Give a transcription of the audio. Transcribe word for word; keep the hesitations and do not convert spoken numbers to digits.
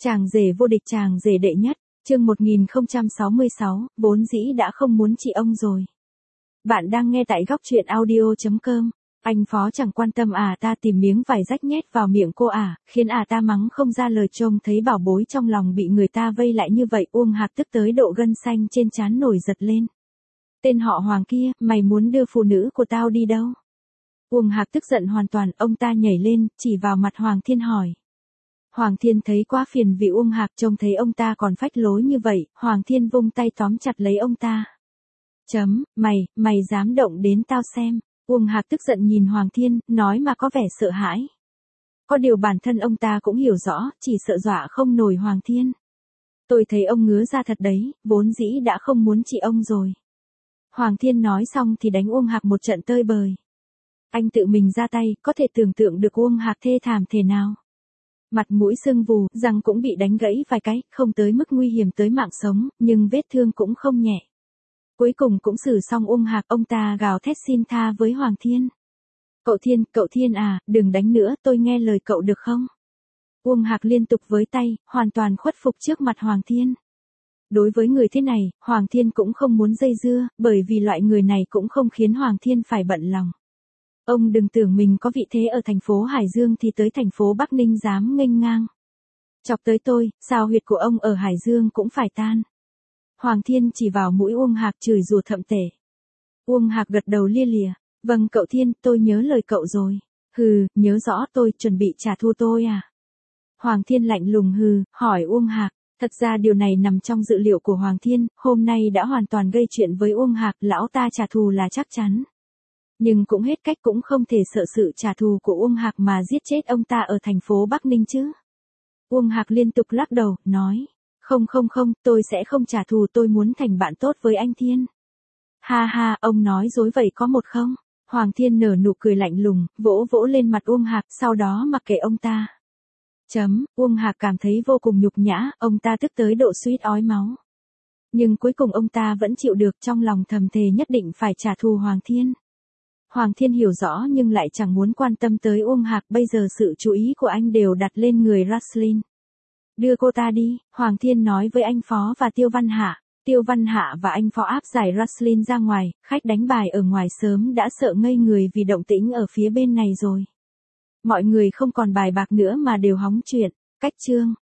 Chàng rể vô địch, chàng rể đệ nhất, chương một nghìn không trăm sáu mươi sáu, vốn dĩ đã không muốn chị ông rồi. Bạn đang nghe tại góc truyện audio chấm com. Anh Phó chẳng quan tâm à ta tìm miếng vải rách nhét vào miệng cô à, khiến à ta mắng không ra lời, trông thấy bảo bối trong lòng bị người ta vây lại như vậy. Uông Hạc tức tới độ gân xanh trên trán nổi giật lên. Tên họ Hoàng kia, mày muốn đưa phụ nữ của tao đi đâu? Uông Hạc tức giận hoàn toàn, ông ta nhảy lên, chỉ vào mặt Hoàng Thiên hỏi. Hoàng Thiên thấy quá phiền vì Uông Hạc, trông thấy ông ta còn phách lối như vậy, Hoàng Thiên vung tay tóm chặt lấy ông ta. Chấm, mày, mày dám động đến tao xem. Uông Hạc tức giận nhìn Hoàng Thiên, nói mà có vẻ sợ hãi. Có điều bản thân ông ta cũng hiểu rõ, chỉ sợ dọa không nổi Hoàng Thiên. Tôi thấy ông ngứa ra thật đấy, vốn dĩ đã không muốn chị ông rồi. Hoàng Thiên nói xong thì đánh Uông Hạc một trận tơi bời. Anh tự mình ra tay, có thể tưởng tượng được Uông Hạc thê thảm thế nào. Mặt mũi sưng vù, răng cũng bị đánh gãy vài cái, không tới mức nguy hiểm tới mạng sống, nhưng vết thương cũng không nhẹ. Cuối cùng cũng xử xong Uông Hạc, ông ta gào thét xin tha với Hoàng Thiên. Cậu Thiên, cậu Thiên à, đừng đánh nữa, tôi nghe lời cậu được không? Uông Hạc liên tục với tay, hoàn toàn khuất phục trước mặt Hoàng Thiên. Đối với người thế này, Hoàng Thiên cũng không muốn dây dưa, bởi vì loại người này cũng không khiến Hoàng Thiên phải bận lòng. Ông đừng tưởng mình có vị thế ở thành phố Hải Dương thì tới thành phố Bắc Ninh dám nghênh ngang. Chọc tới tôi, sao huyệt của ông ở Hải Dương cũng phải tan. Hoàng Thiên chỉ vào mũi Uông Hạc chửi rủa thậm tệ. Uông Hạc gật đầu lia lịa. Vâng cậu Thiên, tôi nhớ lời cậu rồi. Hừ, nhớ rõ, tôi chuẩn bị trả thù tôi à. Hoàng Thiên lạnh lùng hừ, hỏi Uông Hạc. Thật ra điều này nằm trong dự liệu của Hoàng Thiên, hôm nay đã hoàn toàn gây chuyện với Uông Hạc, lão ta trả thù là chắc chắn. Nhưng cũng hết cách, cũng không thể sợ sự trả thù của Uông Hạc mà giết chết ông ta ở thành phố Bắc Ninh chứ. Uông Hạc liên tục lắc đầu, nói. Không không không, tôi sẽ không trả thù, tôi muốn thành bạn tốt với anh Thiên. Ha ha, ông nói dối vậy có một không? Hoàng Thiên nở nụ cười lạnh lùng, vỗ vỗ lên mặt Uông Hạc, sau đó mặc kệ ông ta. Chấm, Uông Hạc cảm thấy vô cùng nhục nhã, ông ta tức tới độ suýt ói máu. Nhưng cuối cùng ông ta vẫn chịu được, trong lòng thầm thề nhất định phải trả thù Hoàng Thiên. Hoàng Thiên hiểu rõ nhưng lại chẳng muốn quan tâm tới Uông Hạc, bây giờ sự chú ý của anh đều đặt lên người Raslin. Đưa cô ta đi, Hoàng Thiên nói với anh Phó và Tiêu Văn Hạ. Tiêu Văn Hạ và anh Phó áp giải Raslin ra ngoài, khách đánh bài ở ngoài sớm đã sợ ngây người vì động tĩnh ở phía bên này rồi. Mọi người không còn bài bạc nữa mà đều hóng chuyện, cách chương.